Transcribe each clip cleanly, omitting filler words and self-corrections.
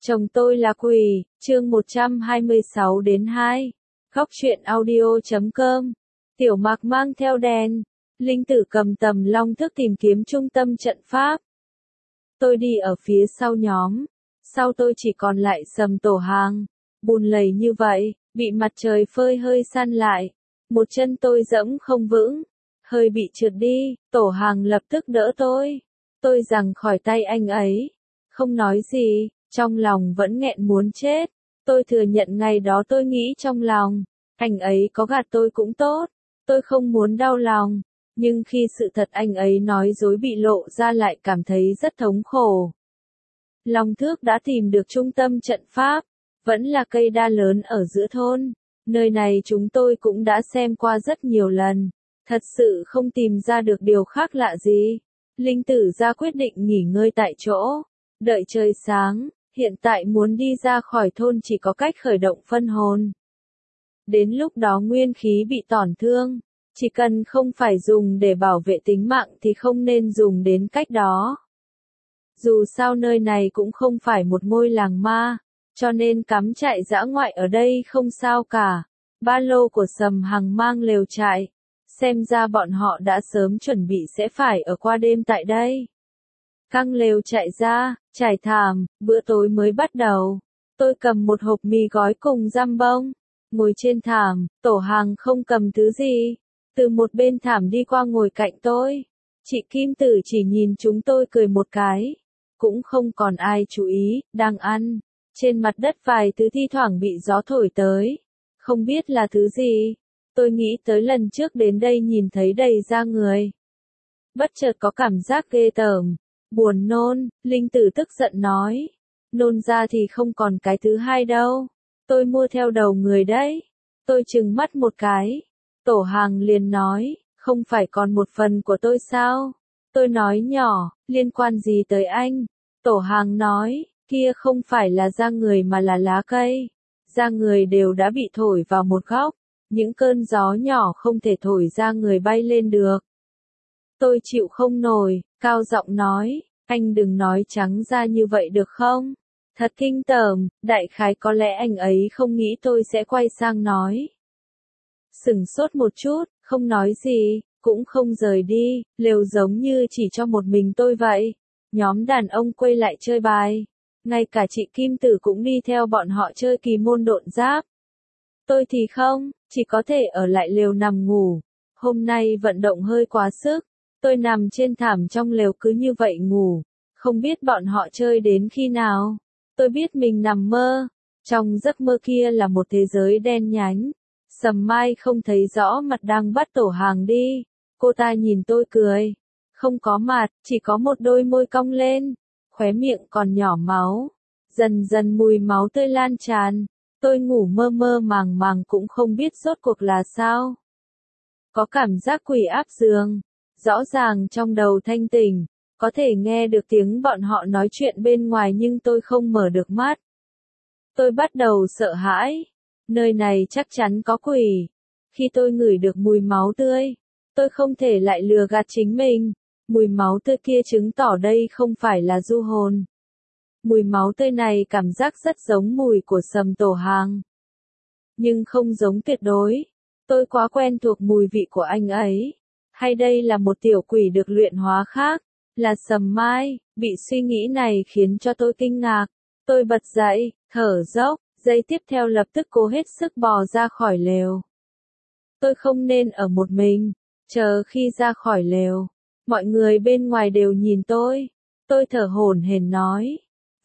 Chồng tôi là quỷ, chương 126 đến 2. Góc truyện audio.com. Tiểu Mạc mang theo đèn, Linh Tử cầm tầm long thước tìm kiếm trung tâm trận pháp. Tôi đi ở phía sau nhóm, sau tôi chỉ còn lại Sầm Tổ Hàng, bùn lầy như vậy, bị mặt trời phơi hơi săn lại, một chân tôi giẫm không vững, hơi bị trượt đi, Tổ Hàng lập tức đỡ tôi giằng khỏi tay anh ấy, không nói gì. Trong lòng vẫn nghẹn muốn chết. Tôi thừa nhận ngày đó tôi nghĩ trong lòng, anh ấy có gạt tôi cũng tốt. Tôi không muốn đau lòng. Nhưng khi sự thật anh ấy nói dối bị lộ ra lại cảm thấy rất thống khổ. Long Thước đã tìm được trung tâm trận pháp. Vẫn là cây đa lớn ở giữa thôn. Nơi này chúng tôi cũng đã xem qua rất nhiều lần. Thật sự không tìm ra được điều khác lạ gì. Linh Tử ra quyết định nghỉ ngơi tại chỗ. Đợi trời sáng. Hiện tại muốn đi ra khỏi thôn chỉ có cách khởi động phân hồn. Đến lúc đó nguyên khí bị tổn thương, chỉ cần không phải dùng để bảo vệ tính mạng thì không nên dùng đến cách đó. Dù sao nơi này cũng không phải một ngôi làng ma, cho nên cắm trại dã ngoại ở đây không sao cả. Ba lô của Sầm Hằng mang lều trại, xem ra bọn họ đã sớm chuẩn bị sẽ phải ở qua đêm tại đây. Căng lều chạy ra, trải thảm, bữa tối mới bắt đầu. Tôi cầm một hộp mì gói cùng giam bông. Ngồi trên thảm, Tổ Hàng không cầm thứ gì. Từ một bên thảm đi qua ngồi cạnh tôi. Chị Kim Tử chỉ nhìn chúng tôi cười một cái. Cũng không còn ai chú ý, đang ăn. Trên mặt đất vài thứ thi thoảng bị gió thổi tới. Không biết là thứ gì. Tôi nghĩ tới lần trước đến đây nhìn thấy đầy da người. Bất chợt có cảm giác ghê tởm. Buồn nôn, Linh Tử tức giận nói. Nôn ra thì không còn cái thứ hai đâu. Tôi mua theo đầu người đấy. Tôi trừng mắt một cái. Tổ Hàng liền nói, không phải còn một phần của tôi sao? Tôi nói nhỏ, liên quan gì tới anh? Tổ Hàng nói, kia không phải là da người mà là lá cây. Da người đều đã bị thổi vào một góc. Những cơn gió nhỏ không thể thổi da người bay lên được. Tôi chịu không nổi, cao giọng nói, anh đừng nói trắng ra như vậy được không? Thật kinh tởm, đại khái có lẽ anh ấy không nghĩ tôi sẽ quay sang nói. Sửng sốt một chút, không nói gì, cũng không rời đi, lều giống như chỉ cho một mình tôi vậy. Nhóm đàn ông quay lại chơi bài. Ngay cả chị Kim Tử cũng đi theo bọn họ chơi kỳ môn độn giáp. Tôi thì không, chỉ có thể ở lại lều nằm ngủ. Hôm nay vận động hơi quá sức. Tôi nằm trên thảm trong lều cứ như vậy ngủ, không biết bọn họ chơi đến khi nào. Tôi biết mình nằm mơ, trong giấc mơ kia là một thế giới đen nhánh. Sầm Mai không thấy rõ mặt đang bắt Tổ Hàng đi, cô ta nhìn tôi cười. Không có mặt, chỉ có một đôi môi cong lên, khóe miệng còn nhỏ máu. Dần dần mùi máu tươi lan tràn, tôi ngủ mơ mơ màng màng cũng không biết rốt cuộc là sao. Có cảm giác quỷ áp giường. Rõ ràng trong đầu thanh tỉnh, có thể nghe được tiếng bọn họ nói chuyện bên ngoài nhưng tôi không mở được mắt. Tôi bắt đầu sợ hãi. Nơi này chắc chắn có quỷ. Khi tôi ngửi được mùi máu tươi, tôi không thể lại lừa gạt chính mình. Mùi máu tươi kia chứng tỏ đây không phải là du hồn. Mùi máu tươi này cảm giác rất giống mùi của Sầm Tổ Hàng. Nhưng không giống tuyệt đối. Tôi quá quen thuộc mùi vị của anh ấy. Hay đây là một tiểu quỷ được luyện hóa khác, là Sầm Mai, bị suy nghĩ này khiến cho tôi kinh ngạc. Tôi bật dậy, thở dốc, giây tiếp theo lập tức cố hết sức bò ra khỏi lều. Tôi không nên ở một mình, chờ khi ra khỏi lều. Mọi người bên ngoài đều nhìn tôi. Tôi thở hổn hển nói.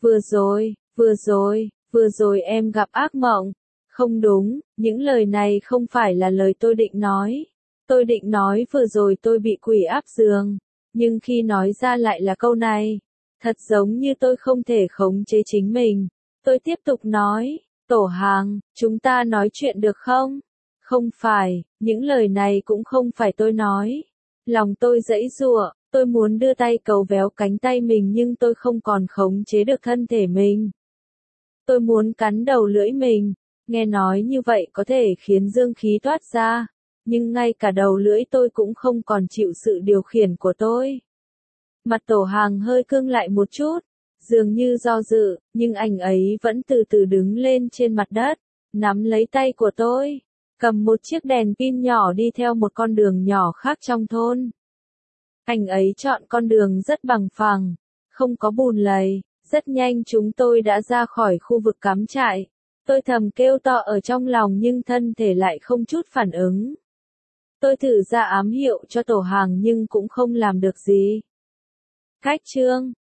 Vừa rồi em gặp ác mộng. Không đúng, những lời này không phải là lời tôi định nói. Tôi định nói vừa rồi tôi bị quỷ áp giường, nhưng khi nói ra lại là câu này. Thật giống như tôi không thể khống chế chính mình. Tôi tiếp tục nói, Tổ Hàng, chúng ta nói chuyện được không? Không phải, những lời này cũng không phải tôi nói. Lòng tôi giãy giụa, tôi muốn đưa tay cầu véo cánh tay mình nhưng tôi không còn khống chế được thân thể mình. Tôi muốn cắn đầu lưỡi mình, nghe nói như vậy có thể khiến dương khí toát ra. Nhưng ngay cả đầu lưỡi tôi cũng không còn chịu sự điều khiển của tôi. Mặt Tổ Hàng hơi cương lại một chút, Dường như do dự, nhưng anh ấy vẫn từ từ đứng lên trên mặt đất, nắm lấy tay của tôi, cầm một chiếc đèn pin nhỏ đi theo một con đường nhỏ khác trong thôn. Anh ấy chọn con đường rất bằng phẳng, không có bùn lầy. Rất nhanh chúng tôi đã ra khỏi khu vực cắm trại. Tôi thầm kêu to ở trong lòng nhưng thân thể lại không chút phản ứng. Tôi thử ra ám hiệu cho tổ hàng nhưng cũng không làm được gì. Cách chương